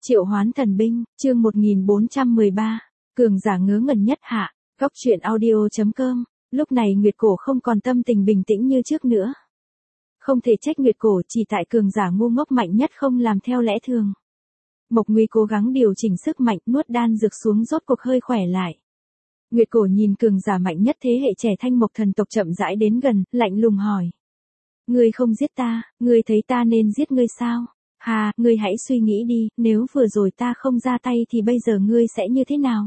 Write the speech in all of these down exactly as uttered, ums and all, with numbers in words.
Triệu hoán thần binh, chương một nghìn bốn trăm mười ba, cường giả ngớ ngẩn nhất hạ, góc truyện audio.com, lúc này Nguyệt Cổ không còn tâm tình bình tĩnh như trước nữa. Không thể trách Nguyệt Cổ, chỉ tại cường giả ngu ngốc mạnh nhất không làm theo lẽ thường. Mộc Nguy cố gắng điều chỉnh sức mạnh, nuốt đan dược xuống rốt cuộc hơi khỏe lại. Nguyệt Cổ nhìn cường giả mạnh nhất thế hệ trẻ Thanh Mộc thần tộc chậm rãi đến gần, lạnh lùng hỏi. Ngươi không giết ta, ngươi thấy ta nên giết ngươi sao? Hà, ngươi hãy suy nghĩ đi, nếu vừa rồi ta không ra tay thì bây giờ ngươi sẽ như thế nào?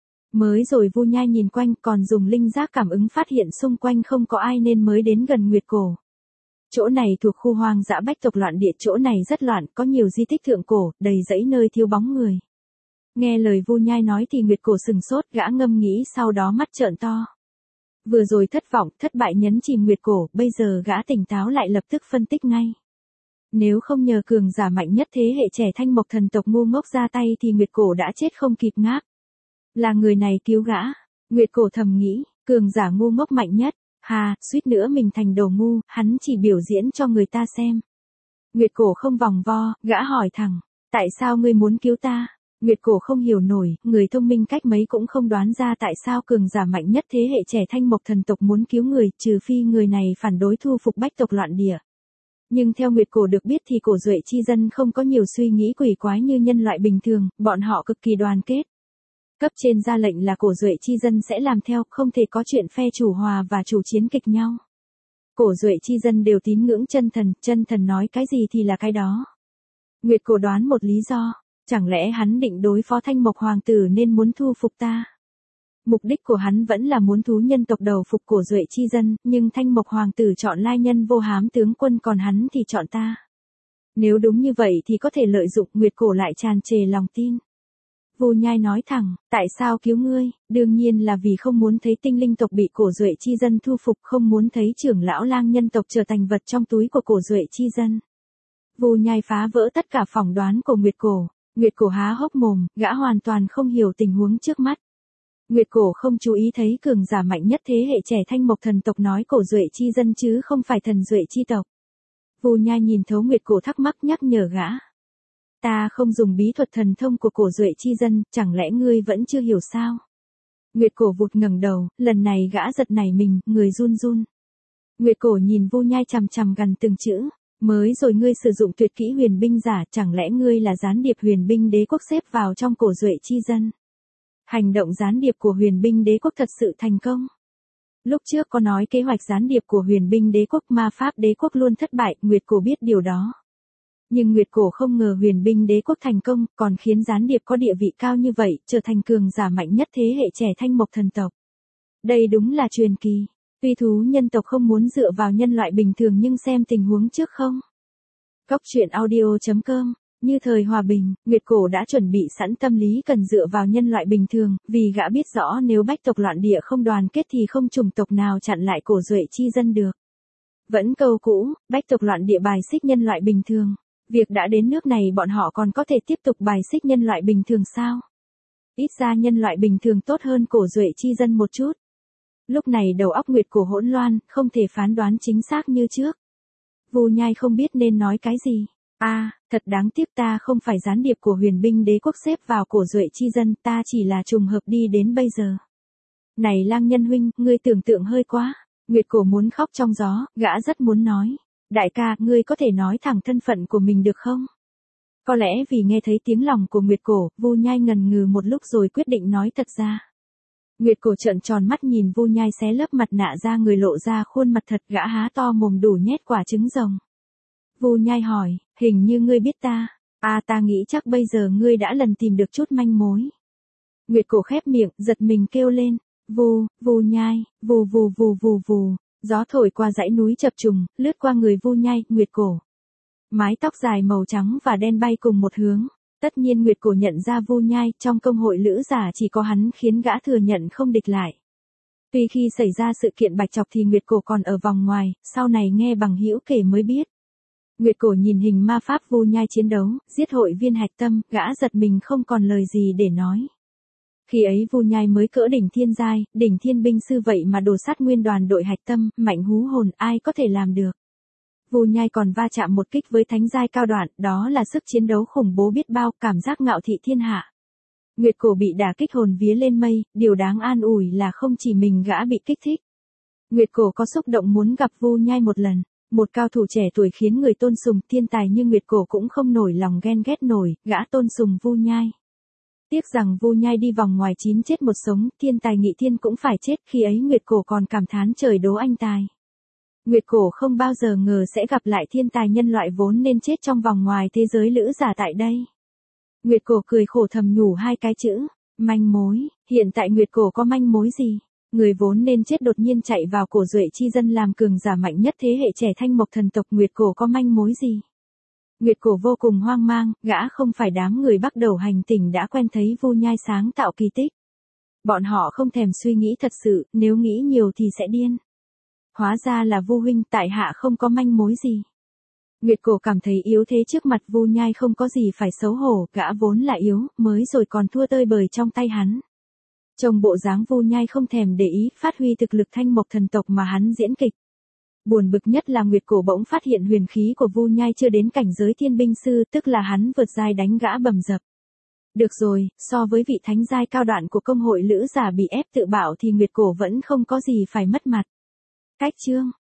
Mới rồi Vu Nhai nhìn quanh còn dùng linh giác cảm ứng phát hiện xung quanh không có ai nên mới đến gần Nguyệt Cổ. Chỗ này thuộc khu hoang dã bách tộc loạn địa, chỗ này rất loạn, có nhiều di tích thượng cổ, đầy dãy nơi thiếu bóng người. Nghe lời Vu Nhai nói thì Nguyệt Cổ sừng sốt, gã ngâm nghĩ sau đó mắt trợn to. Vừa rồi thất vọng, thất bại nhấn chìm Nguyệt Cổ, bây giờ gã tỉnh táo lại lập tức phân tích ngay. Nếu không nhờ cường giả mạnh nhất thế hệ trẻ Thanh Mộc thần tộc ngu ngốc ra tay thì Nguyệt Cổ đã chết không kịp ngáp. Là người này cứu gã. Nguyệt Cổ thầm nghĩ, cường giả ngu ngốc mạnh nhất, hà, suýt nữa mình thành đồ ngu, hắn chỉ biểu diễn cho người ta xem. Nguyệt Cổ không vòng vo, gã hỏi thẳng, tại sao ngươi muốn cứu ta? Nguyệt Cổ không hiểu nổi, người thông minh cách mấy cũng không đoán ra tại sao cường giả mạnh nhất thế hệ trẻ Thanh Mộc thần tộc muốn cứu người, trừ phi người này phản đối thu phục bách tộc loạn địa. Nhưng theo Nguyệt Cổ được biết thì cổ duệ chi dân không có nhiều suy nghĩ quỷ quái như nhân loại bình thường, bọn họ cực kỳ đoàn kết. Cấp trên ra lệnh là cổ duệ chi dân sẽ làm theo, không thể có chuyện phe chủ hòa và chủ chiến kịch nhau. Cổ duệ chi dân đều tín ngưỡng chân thần, chân thần nói cái gì thì là cái đó. Nguyệt Cổ đoán một lý do, chẳng lẽ hắn định đối phó Thanh Mộc hoàng tử nên muốn thu phục ta? Mục đích của hắn vẫn là muốn thú nhân tộc đầu phục cổ duệ chi dân, nhưng Thanh Mộc hoàng tử chọn lai nhân vô hám tướng quân còn hắn thì chọn ta. Nếu đúng như vậy thì có thể lợi dụng. Nguyệt Cổ lại tràn trề lòng tin. Vu Nhai nói thẳng, tại sao cứu ngươi? Đương nhiên là vì không muốn thấy tinh linh tộc bị cổ duệ chi dân thu phục, không muốn thấy trưởng lão lang nhân tộc trở thành vật trong túi của cổ duệ chi dân. Vu Nhai phá vỡ tất cả phỏng đoán của Nguyệt Cổ. Nguyệt Cổ há hốc mồm, gã hoàn toàn không hiểu tình huống trước mắt. Nguyệt Cổ không chú ý thấy cường giả mạnh nhất thế hệ trẻ Thanh Mộc thần tộc nói cổ duệ chi dân chứ không phải thần duệ chi tộc. Vu Nhai nhìn thấu Nguyệt Cổ thắc mắc nhắc nhở gã. Ta không dùng bí thuật thần thông của cổ duệ chi dân, chẳng lẽ ngươi vẫn chưa hiểu sao? Nguyệt Cổ vụt ngẩng đầu, lần này gã giật nảy mình, người run run. Nguyệt Cổ nhìn Vu Nhai chằm chằm gần từng chữ. Mới rồi ngươi sử dụng tuyệt kỹ huyền binh giả, chẳng lẽ ngươi là gián điệp huyền binh đế quốc xếp vào trong cổ duệ chi dân? Hành động gián điệp của huyền binh đế quốc thật sự thành công. Lúc trước có nói kế hoạch gián điệp của huyền binh đế quốc ma pháp đế quốc luôn thất bại, Nguyệt Cổ biết điều đó. Nhưng Nguyệt Cổ không ngờ huyền binh đế quốc thành công, còn khiến gián điệp có địa vị cao như vậy, trở thành cường giả mạnh nhất thế hệ trẻ Thanh Mộc thần tộc. Đây đúng là truyền kỳ. Tuy thú nhân tộc không muốn dựa vào nhân loại bình thường nhưng xem tình huống trước không. Góc truyện audio.com, như thời hòa bình, Nguyệt Cổ đã chuẩn bị sẵn tâm lý cần dựa vào nhân loại bình thường, vì gã biết rõ nếu bách tộc loạn địa không đoàn kết thì không chủng tộc nào chặn lại cổ duệ chi dân được. Vẫn câu cũ, bách tộc loạn địa bài xích nhân loại bình thường. Việc đã đến nước này bọn họ còn có thể tiếp tục bài xích nhân loại bình thường sao? Ít ra nhân loại bình thường tốt hơn cổ duệ chi dân một chút. Lúc này đầu óc Nguyệt Cổ hỗn loạn, không thể phán đoán chính xác như trước. Vu Nhai không biết nên nói cái gì. A, à, thật đáng tiếc, ta không phải gián điệp của huyền binh đế quốc xếp vào cổ duệ chi dân, ta chỉ là trùng hợp đi đến bây giờ. Này lang nhân huynh, ngươi tưởng tượng hơi quá. Nguyệt Cổ muốn khóc trong gió, gã rất muốn nói. Đại ca, ngươi có thể nói thẳng thân phận của mình được không? Có lẽ vì nghe thấy tiếng lòng của Nguyệt Cổ, Vu Nhai ngần ngừ một lúc rồi quyết định nói thật ra. Nguyệt Cổ trợn tròn mắt nhìn Vu Nhai xé lớp mặt nạ ra người lộ ra khuôn mặt thật, gã há to mồm đủ nhét quả trứng rồng. Vu Nhai hỏi, hình như ngươi biết ta. À, ta nghĩ chắc bây giờ ngươi đã lần tìm được chút manh mối. Nguyệt Cổ khép miệng, giật mình kêu lên. Vu, Vu Nhai, vù vù vù vù vù. Gió thổi qua dãy núi chập trùng, lướt qua người Vu Nhai, Nguyệt Cổ. Mái tóc dài màu trắng và đen bay cùng một hướng. Tất nhiên Nguyệt Cổ nhận ra Vu Nhai, trong công hội lữ giả chỉ có hắn khiến gã thừa nhận không địch lại. Tuy khi xảy ra sự kiện bạch trọc thì Nguyệt Cổ còn ở vòng ngoài, sau này nghe bằng hữu kể mới biết. Nguyệt Cổ nhìn hình ma pháp Vu Nhai chiến đấu, giết hội viên hạch tâm, gã giật mình không còn lời gì để nói. Khi ấy Vu Nhai mới cỡ đỉnh thiên giai, đỉnh thiên binh sư vậy mà đổ sát nguyên đoàn đội hạch tâm, mạnh hú hồn, ai có thể làm được. Vu Nhai còn va chạm một kích với thánh giai cao đoạn, đó là sức chiến đấu khủng bố biết bao, cảm giác ngạo thị thiên hạ. Nguyệt Cổ bị đả kích hồn vía lên mây, điều đáng an ủi là không chỉ mình gã bị kích thích. Nguyệt Cổ có xúc động muốn gặp Vu Nhai một lần, một cao thủ trẻ tuổi khiến người tôn sùng, thiên tài như Nguyệt Cổ cũng không nổi lòng ghen ghét nổi, gã tôn sùng Vu Nhai. Tiếc rằng Vu Nhai đi vòng ngoài chín chết một sống, thiên tài Nghị Thiên cũng phải chết, khi ấy Nguyệt Cổ còn cảm thán trời đố anh tài. Nguyệt Cổ không bao giờ ngờ sẽ gặp lại thiên tài nhân loại vốn nên chết trong vòng ngoài thế giới lữ giả tại đây. Nguyệt Cổ cười khổ thầm nhủ hai cái chữ, manh mối, hiện tại Nguyệt Cổ có manh mối gì? Người vốn nên chết đột nhiên chạy vào cổ Duệ chi dân làm cường giả mạnh nhất thế hệ trẻ Thanh Mộc thần tộc, Nguyệt Cổ có manh mối gì? Nguyệt Cổ vô cùng hoang mang, gã không phải đám người bắt đầu hành tỉnh đã quen thấy Vu Nhai sáng tạo kỳ tích. Bọn họ không thèm suy nghĩ thật sự, nếu nghĩ nhiều thì sẽ điên. Hóa ra là Vu huynh, tại hạ không có manh mối gì. Nguyệt Cổ cảm thấy yếu thế trước mặt Vu Nhai không có gì phải xấu hổ, gã vốn là yếu, mới rồi còn thua tơi bời trong tay hắn. Trông bộ dáng Vu Nhai không thèm để ý, phát huy thực lực Thanh Mộc thần tộc mà hắn diễn kịch. Buồn bực nhất là Nguyệt Cổ bỗng phát hiện huyền khí của Vu Nhai chưa đến cảnh giới thiên binh sư, tức là hắn vượt giai đánh gã bầm dập. Được rồi, so với vị thánh giai cao đoạn của công hội lữ giả bị ép tự bảo thì Nguyệt Cổ vẫn không có gì phải mất mặt. Cách chương